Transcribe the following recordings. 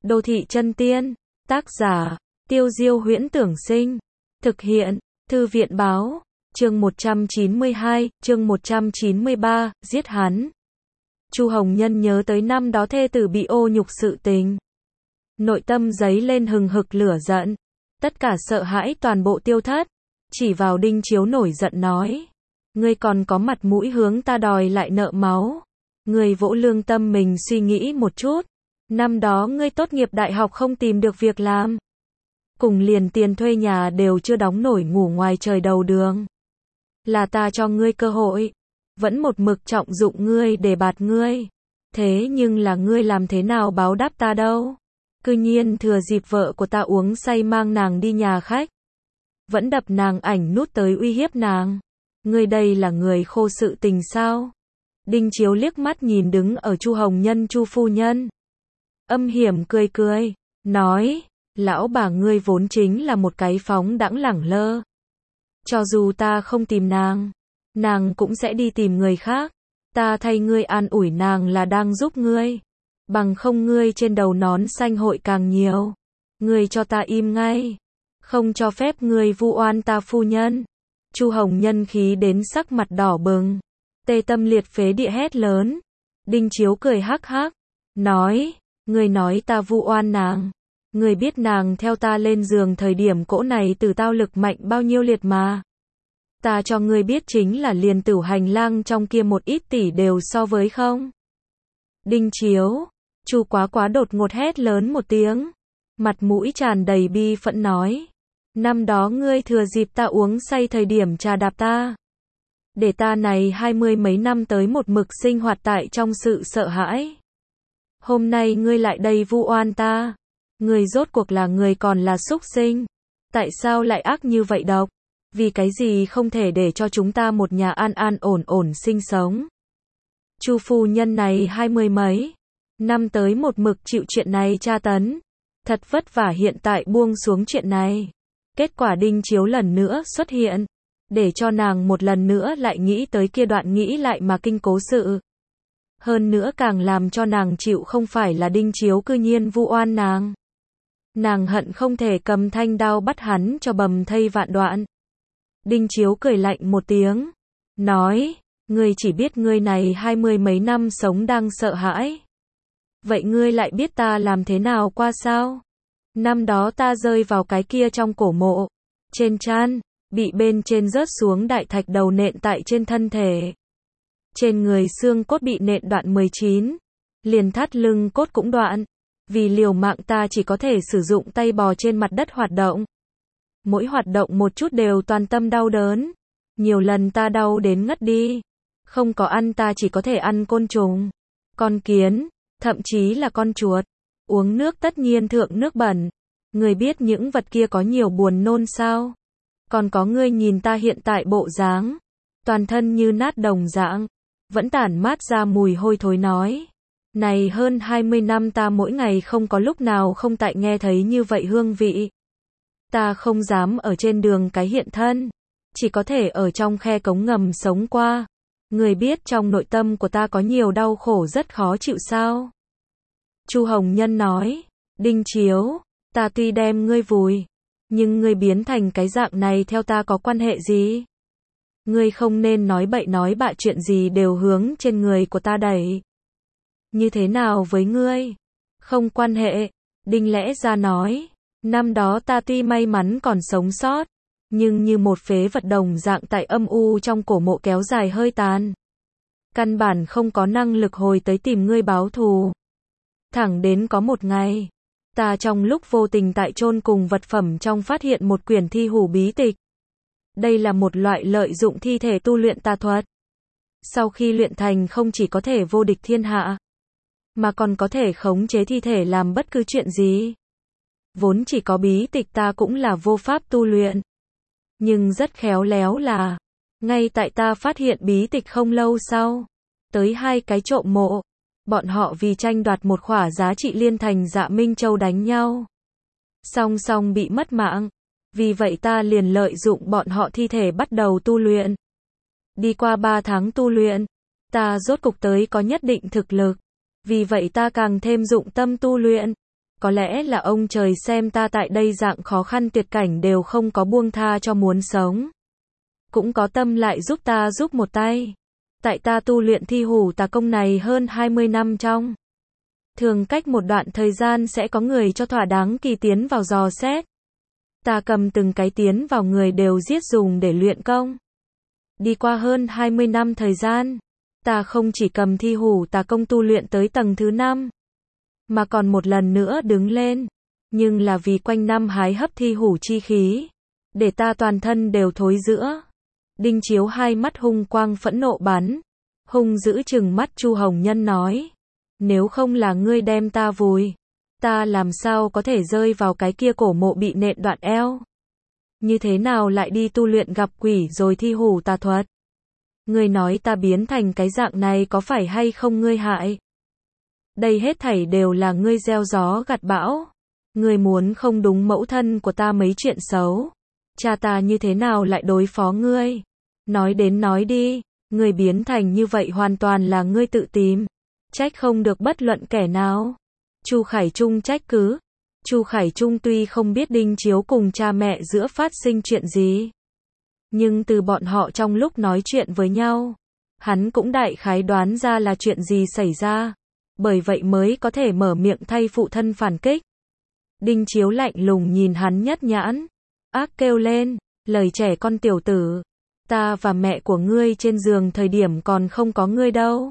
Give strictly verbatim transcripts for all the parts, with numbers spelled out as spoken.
Đô thị chân tiên, tác giả, Tiêu Diêu Huyễn Tưởng Sinh, thực hiện, Thư viện Báo, chương một trăm chín mươi hai, chương một trăm chín mươi ba, giết hắn. Chu Hồng Nhân nhớ tới năm đó thê tử bị ô nhục sự tình. Nội tâm dấy lên hừng hực lửa giận, tất cả sợ hãi toàn bộ tiêu thất, chỉ vào Đinh Chiếu nổi giận nói. Ngươi còn có mặt mũi hướng ta đòi lại nợ máu. Ngươi vỗ lương tâm mình suy nghĩ một chút. Năm đó ngươi tốt nghiệp đại học không tìm được việc làm. Cùng liền tiền thuê nhà đều chưa đóng nổi ngủ ngoài trời đầu đường. Là ta cho ngươi cơ hội. Vẫn một mực trọng dụng ngươi để bạt ngươi. Thế nhưng là ngươi làm thế nào báo đáp ta đâu. Cư nhiên thừa dịp vợ của ta uống say mang nàng đi nhà khách. Vẫn đập nàng ảnh nút tới uy hiếp nàng. Ngươi đây là người khô sự tình sao? Đinh Chiếu liếc mắt nhìn đứng ở Chu Hồng Nhân Chu phu nhân. Âm hiểm cười cười, nói, lão bà ngươi vốn chính là một cái phóng đãng lẳng lơ. Cho dù ta không tìm nàng, nàng cũng sẽ đi tìm người khác. Ta thay ngươi an ủi nàng là đang giúp ngươi. Bằng không ngươi trên đầu nón xanh hội càng nhiều. Ngươi cho ta im ngay. Không cho phép ngươi vu oan ta phu nhân. Chu Hồng Nhân khí đến sắc mặt đỏ bừng. Tê tâm liệt phế địa hét lớn. Đinh Chiếu cười hắc hắc. Nói, ngươi nói ta vu oan nàng. Ngươi biết nàng theo ta lên giường thời điểm cỗ này từ tao lực mạnh bao nhiêu liệt mà. Ta cho ngươi biết chính là liền tử hành lang trong kia một ít tỷ đều so với không. Đinh Chiếu, Chu Quá Quá đột ngột hét lớn một tiếng. Mặt mũi tràn đầy bi phẫn nói. Năm đó ngươi thừa dịp ta uống say thời điểm trà đạp ta. Để ta này hai mươi mấy năm tới một mực sinh hoạt tại trong sự sợ hãi. Hôm nay ngươi lại đây vu oan ta. Ngươi rốt cuộc là người còn là súc sinh. Tại sao lại ác như vậy độc? Vì cái gì không thể để cho chúng ta một nhà an an ổn ổn sinh sống? Chu phu nhân này hai mươi mấy năm tới một mực chịu chuyện này tra tấn. Thật vất vả hiện tại buông xuống chuyện này. Kết quả Đinh Chiếu lần nữa xuất hiện. Để cho nàng một lần nữa lại nghĩ tới kia đoạn nghĩ lại mà kinh cố sự. Hơn nữa càng làm cho nàng chịu không phải là Đinh Chiếu cư nhiên vu oan nàng. Nàng hận không thể cầm thanh đao bắt hắn cho bầm thây vạn đoạn. Đinh Chiếu cười lạnh một tiếng. Nói, ngươi chỉ biết ngươi này hai mươi mấy năm sống đang sợ hãi. Vậy ngươi lại biết ta làm thế nào qua sao? Năm đó ta rơi vào cái kia trong cổ mộ. Trên trán, bị bên trên rớt xuống đại thạch đầu nện tại trên thân thể. Trên người xương cốt bị nện đoạn mười chín. Liền thắt lưng cốt cũng đoạn. Vì liều mạng ta chỉ có thể sử dụng tay bò trên mặt đất hoạt động. Mỗi hoạt động một chút đều toàn tâm đau đớn. Nhiều lần ta đau đến ngất đi. Không có ăn ta chỉ có thể ăn côn trùng, con kiến, thậm chí là con chuột. Uống nước tất nhiên thượng nước bẩn. Người biết những vật kia có nhiều buồn nôn sao? Còn có ngươi nhìn ta hiện tại bộ dáng. Toàn thân như nát đồng dạng. Vẫn tản mát ra mùi hôi thối nói. Này hơn hai mươi năm ta mỗi ngày không có lúc nào không tại nghe thấy như vậy hương vị. Ta không dám ở trên đường cái hiện thân. Chỉ có thể ở trong khe cống ngầm sống qua. Người biết trong nội tâm của ta có nhiều đau khổ rất khó chịu sao? Chu Hồng Nhân nói. Đinh Chiếu, ta tuy đem ngươi vùi. Nhưng ngươi biến thành cái dạng này theo ta có quan hệ gì? Ngươi không nên nói bậy nói bạ chuyện gì đều hướng trên người của ta đẩy. Như thế nào với ngươi? Không quan hệ. Đinh Lẽ ra nói. Năm đó ta tuy may mắn còn sống sót. Nhưng như một phế vật đồng dạng tại âm u trong cổ mộ kéo dài hơi tàn. Căn bản không có năng lực hồi tới tìm ngươi báo thù. Thẳng đến có một ngày. Ta trong lúc vô tình tại chôn cùng vật phẩm trong phát hiện một quyển thi hủ bí tịch. Đây là một loại lợi dụng thi thể tu luyện tà thuật. Sau khi luyện thành không chỉ có thể vô địch thiên hạ. Mà còn có thể khống chế thi thể làm bất cứ chuyện gì. Vốn chỉ có bí tịch ta cũng là vô pháp tu luyện. Nhưng rất khéo léo là. Ngay tại ta phát hiện bí tịch không lâu sau. Tới hai cái trộm mộ. Bọn họ vì tranh đoạt một khỏa giá trị liên thành Dạ Minh Châu đánh nhau. Song song bị mất mạng. Vì vậy ta liền lợi dụng bọn họ thi thể bắt đầu tu luyện. Đi qua ba tháng tu luyện. Ta rốt cục tới có nhất định thực lực. Vì vậy ta càng thêm dụng tâm tu luyện. Có lẽ là ông trời xem ta tại đây dạng khó khăn tuyệt cảnh đều không có buông tha cho muốn sống. Cũng có tâm lại giúp ta giúp một tay. Tại ta tu luyện thi hủ tà công này hơn hai mươi năm trong. Thường cách một đoạn thời gian sẽ có người cho thỏa đáng kỳ tiến vào dò xét. Ta cầm từng cái tiến vào người đều giết dùng để luyện công. Đi qua hơn hai mươi năm thời gian, ta không chỉ cầm thi hủ tà công tu luyện tới tầng thứ năm, mà còn một lần nữa đứng lên. Nhưng là vì quanh năm hái hấp thi hủ chi khí, để ta toàn thân đều thối rữa. Đinh Chiếu hai mắt hung quang phẫn nộ bắn, hung dữ trừng mắt Chu Hồng Nhân nói. Nếu không là ngươi đem ta vùi, ta làm sao có thể rơi vào cái kia cổ mộ bị nện đoạn eo? Như thế nào lại đi tu luyện gặp quỷ rồi thi hủ tà thuật? Ngươi nói ta biến thành cái dạng này có phải hay không ngươi hại? Đây hết thảy đều là ngươi gieo gió gặt bão. Ngươi muốn không đúng mẫu thân của ta mấy chuyện xấu. Cha ta như thế nào lại đối phó ngươi? Nói đến nói đi, ngươi biến thành như vậy hoàn toàn là ngươi tự tìm. Trách không được bất luận kẻ nào. Chu Khải Trung trách cứ. Chu Khải Trung tuy không biết Đinh Chiếu cùng cha mẹ giữa phát sinh chuyện gì, nhưng từ bọn họ trong lúc nói chuyện với nhau, hắn cũng đại khái đoán ra là chuyện gì xảy ra, bởi vậy mới có thể mở miệng thay phụ thân phản kích. Đinh Chiếu lạnh lùng nhìn hắn nhất nhãn, ác kêu lên, lời trẻ con tiểu tử, ta và mẹ của ngươi trên giường thời điểm còn không có ngươi đâu.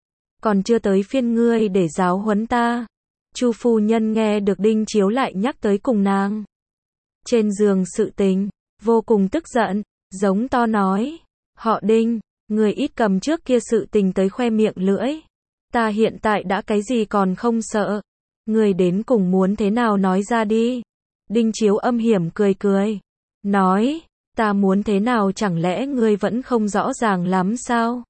Còn chưa tới phiên ngươi để giáo huấn ta. Chu phu nhân nghe được Đinh Chiếu lại nhắc tới cùng nàng trên giường sự tình, vô cùng tức giận, giống to nói, họ Đinh, người ít cầm trước kia sự tình tới khoe miệng lưỡi. Ta hiện tại đã cái gì còn không sợ. Người đến cùng muốn thế nào nói ra đi. Đinh Chiếu âm hiểm cười cười, nói, ta muốn thế nào chẳng lẽ ngươi vẫn không rõ ràng lắm sao?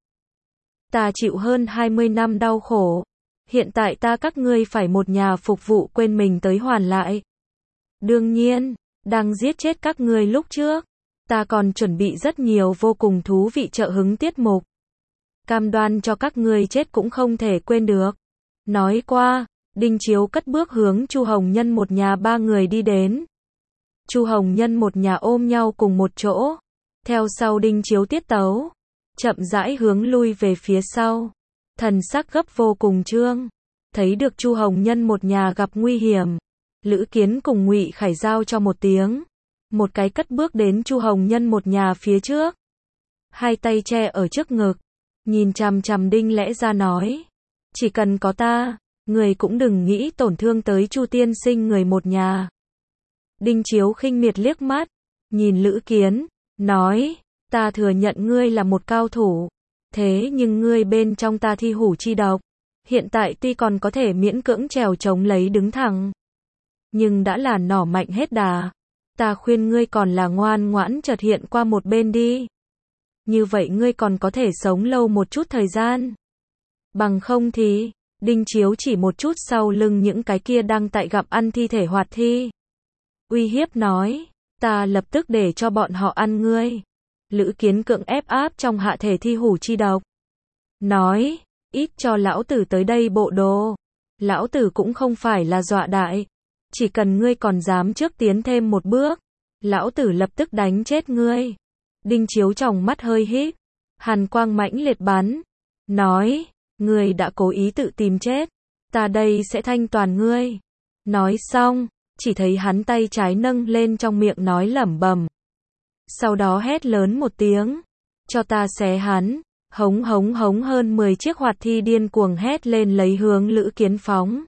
Ta chịu hơn hai mươi năm đau khổ. Hiện tại ta các ngươi phải một nhà phục vụ quên mình tới hoàn lại. Đương nhiên, đang giết chết các ngươi lúc trước, ta còn chuẩn bị rất nhiều vô cùng thú vị trợ hứng tiết mục. Cam đoan cho các ngươi chết cũng không thể quên được. Nói qua, Đinh Chiếu cất bước hướng Chu Hồng Nhân một nhà ba người đi đến. Chu Hồng Nhân một nhà ôm nhau cùng một chỗ, theo sau Đinh Chiếu tiết tấu, chậm rãi hướng lui về phía sau. Thần sắc gấp vô cùng trương, thấy được Chu Hồng Nhân một nhà gặp nguy hiểm, Lữ Kiến cùng Ngụy Khải giao cho một tiếng, một cái cất bước đến Chu Hồng Nhân một nhà phía trước, hai tay che ở trước ngực, nhìn chằm chằm Đinh Lẽ ra nói, chỉ cần có ta, người cũng đừng nghĩ tổn thương tới Chu tiên sinh người một nhà. Đinh Chiếu khinh miệt liếc mắt, nhìn Lữ Kiến, nói, ta thừa nhận ngươi là một cao thủ. Thế nhưng ngươi bên trong ta thi hủ chi độc, hiện tại tuy còn có thể miễn cưỡng trèo chống lấy đứng thẳng, nhưng đã là nỏ mạnh hết đà. Ta khuyên ngươi còn là ngoan ngoãn chợt hiện qua một bên đi. Như vậy ngươi còn có thể sống lâu một chút thời gian. Bằng không thì, Đinh Chiếu chỉ một chút sau lưng những cái kia đang tại gặp ăn thi thể hoạt thi. Uy hiếp nói, ta lập tức để cho bọn họ ăn ngươi. Lữ Kiến cưỡng ép áp trong hạ thể thi hủ chi độc. Nói, ít cho lão tử tới đây bộ đồ. Lão tử cũng không phải là dọa đại. Chỉ cần ngươi còn dám trước tiến thêm một bước, lão tử lập tức đánh chết ngươi. Đinh Chiếu trong mắt hơi híp, hàn quang mãnh liệt bắn. Nói, ngươi đã cố ý tự tìm chết. Ta đây sẽ thanh toàn ngươi. Nói xong, chỉ thấy hắn tay trái nâng lên trong miệng nói lẩm bẩm. Sau đó hét lớn một tiếng, cho ta xé hắn, hống hống hống hơn mười chiếc hoạt thi điên cuồng hét lên lấy hướng Lữ Kiến phóng.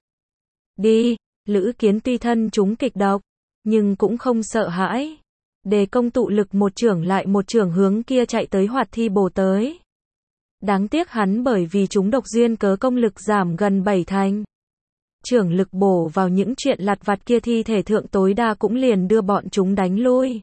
Đi, Lữ Kiến tuy thân chúng kịch độc, nhưng cũng không sợ hãi. Đề công tụ lực một chưởng lại một chưởng hướng kia chạy tới hoạt thi bổ tới. Đáng tiếc hắn bởi vì chúng độc duyên cớ công lực giảm gần bảy thành. Chưởng lực bổ vào những chuyện lặt vặt kia thi thể thượng tối đa cũng liền đưa bọn chúng đánh lui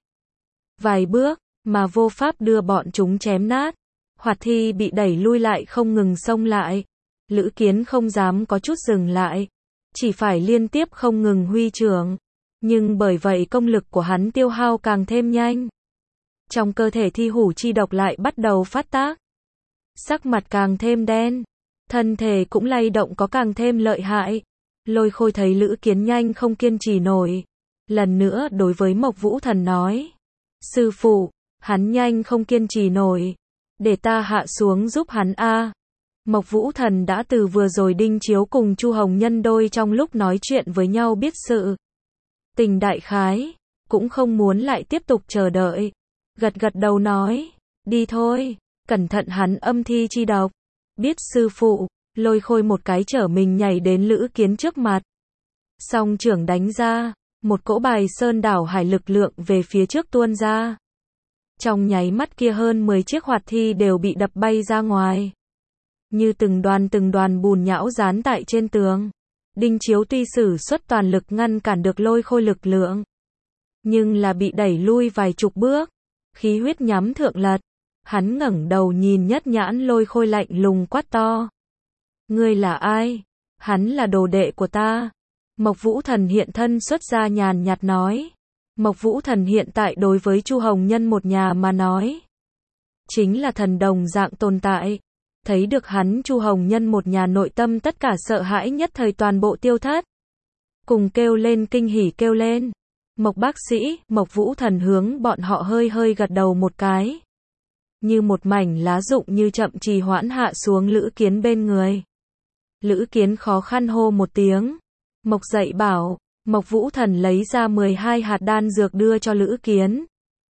vài bước, mà vô pháp đưa bọn chúng chém nát. Hoạt thi bị đẩy lui lại không ngừng xông lại. Lữ Kiến không dám có chút dừng lại, chỉ phải liên tiếp không ngừng huy chưởng. Nhưng bởi vậy công lực của hắn tiêu hao càng thêm nhanh. Trong cơ thể thi hủ chi độc lại bắt đầu phát tác. Sắc mặt càng thêm đen, thân thể cũng lay động có càng thêm lợi hại. Lôi Khôi thấy Lữ Kiến nhanh không kiên trì nổi. Lần nữa đối với Mộc Vũ Thần nói. Sư phụ, hắn nhanh không kiên trì nổi. Để ta hạ xuống giúp hắn a. Mộc Vũ Thần đã từ vừa rồi Đinh Chiếu cùng Chu Hồng Nhân đôi trong lúc nói chuyện với nhau biết sự tình đại khái, cũng không muốn lại tiếp tục chờ đợi. Gật gật đầu nói, đi thôi, cẩn thận hắn âm thi chi độc. Biết sư phụ. Lôi Khôi một cái trở mình nhảy đến Lữ Kiến trước mặt. Song trưởng đánh ra, một cỗ bài sơn đảo hải lực lượng về phía trước tuôn ra. Trong nháy mắt kia hơn mười chiếc hoạt thi đều bị đập bay ra ngoài. Như từng đoàn từng đoàn bùn nhão dán tại trên tường. Đinh Chiếu tuy sử xuất toàn lực ngăn cản được Lôi Khôi lực lượng, nhưng là bị đẩy lui vài chục bước. Khí huyết nhắm thượng lật. Hắn ngẩng đầu nhìn nhất nhãn Lôi Khôi lạnh lùng quát to. Ngươi là ai? Hắn là đồ đệ của ta. Mộc Vũ Thần hiện thân xuất ra nhàn nhạt nói. Mộc Vũ Thần hiện tại đối với Chu Hồng Nhân một nhà mà nói, chính là thần đồng dạng tồn tại. Thấy được hắn Chu Hồng Nhân một nhà nội tâm tất cả sợ hãi nhất thời toàn bộ tiêu thất. Cùng kêu lên kinh hỉ kêu lên. Mộc bác sĩ, Mộc Vũ Thần hướng bọn họ hơi hơi gật đầu một cái. Như một mảnh lá rụng như chậm trì hoãn hạ xuống Lữ Kiến bên người. Lữ Kiến khó khăn hô một tiếng. Mộc dạy bảo. Mộc Vũ Thần lấy ra mười hai hạt đan dược đưa cho Lữ Kiến.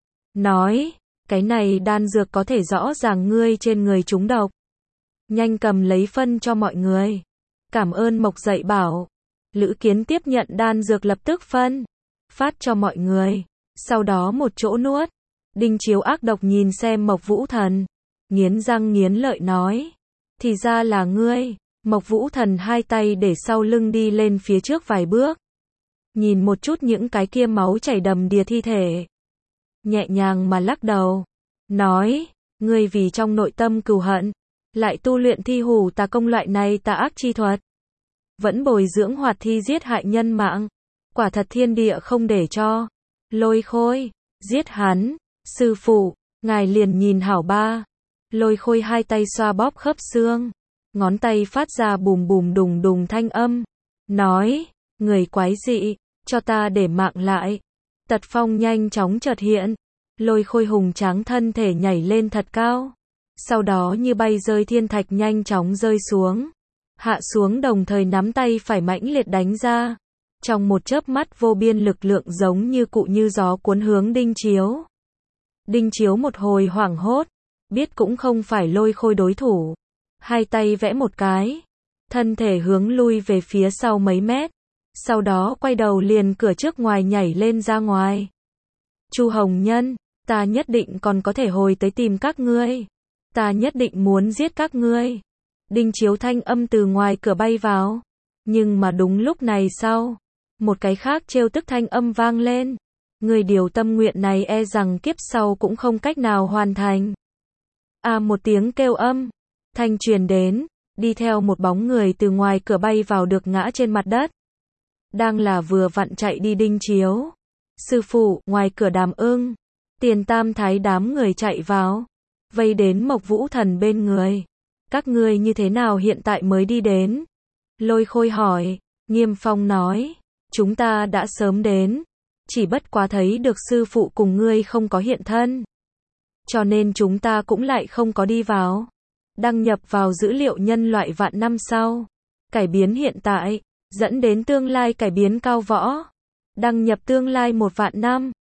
Nói, cái này đan dược có thể rõ ràng ngươi trên người trúng độc. Nhanh cầm lấy phân cho mọi người. Cảm ơn Mộc dạy bảo. Lữ Kiến tiếp nhận đan dược lập tức phân. Phát cho mọi người. Sau đó một chỗ nuốt. Đinh Chiếu ác độc nhìn xem Mộc Vũ Thần. Nghiến răng nghiến lợi nói. Thì ra là ngươi. Mộc Vũ Thần hai tay để sau lưng đi lên phía trước vài bước. Nhìn một chút những cái kia máu chảy đầm đìa thi thể. Nhẹ nhàng mà lắc đầu. Nói, ngươi vì trong nội tâm cừu hận, lại tu luyện thi hủ tà công loại này tà ác chi thuật. Vẫn bồi dưỡng hoạt thi giết hại nhân mạng. Quả thật thiên địa không để cho. Lôi Khôi, giết hắn. Sư phụ, ngài liền nhìn hảo ba. Lôi Khôi hai tay xoa bóp khớp xương. Ngón tay phát ra bùm bùm đùng đùng thanh âm. Nói, người quái dị, cho ta để mạng lại. Tật phong nhanh chóng chợt hiện. Lôi Khôi hùng tráng thân thể nhảy lên thật cao. Sau đó như bay rơi thiên thạch nhanh chóng rơi xuống. Hạ xuống đồng thời nắm tay phải mãnh liệt đánh ra. Trong một chớp mắt vô biên lực lượng giống như cụ như gió cuốn hướng Đinh Chiếu. Đinh Chiếu một hồi hoảng hốt. Biết cũng không phải Lôi Khôi đối thủ. Hai tay vẽ một cái. Thân thể hướng lui về phía sau mấy mét. Sau đó quay đầu liền cửa trước ngoài nhảy lên ra ngoài. Chu Hồng Nhân, ta nhất định còn có thể hồi tới tìm các ngươi. Ta nhất định muốn giết các ngươi. Đinh Chiếu thanh âm từ ngoài cửa bay vào. Nhưng mà đúng lúc này sau, một cái khác trêu tức thanh âm vang lên. Người điều tâm nguyện này e rằng kiếp sau cũng không cách nào hoàn thành. À một tiếng kêu âm, thanh truyền đến, đi theo một bóng người từ ngoài cửa bay vào được ngã trên mặt đất. Đang là vừa vặn chạy đi Đinh Chiếu. Sư phụ, ngoài cửa Đàm Ưng, Tiền Tam Thái đám người chạy vào, vây đến Mộc Vũ Thần bên người. Các ngươi như thế nào hiện tại mới đi đến? Lôi Khôi hỏi. Nghiêm Phong nói, chúng ta đã sớm đến, chỉ bất quá thấy được sư phụ cùng ngươi không có hiện thân, cho nên chúng ta cũng lại không có đi vào. Đăng nhập vào dữ liệu nhân loại vạn năm sau, cải biến hiện tại, dẫn đến tương lai cải biến cao võ. Đăng nhập tương lai một vạn năm.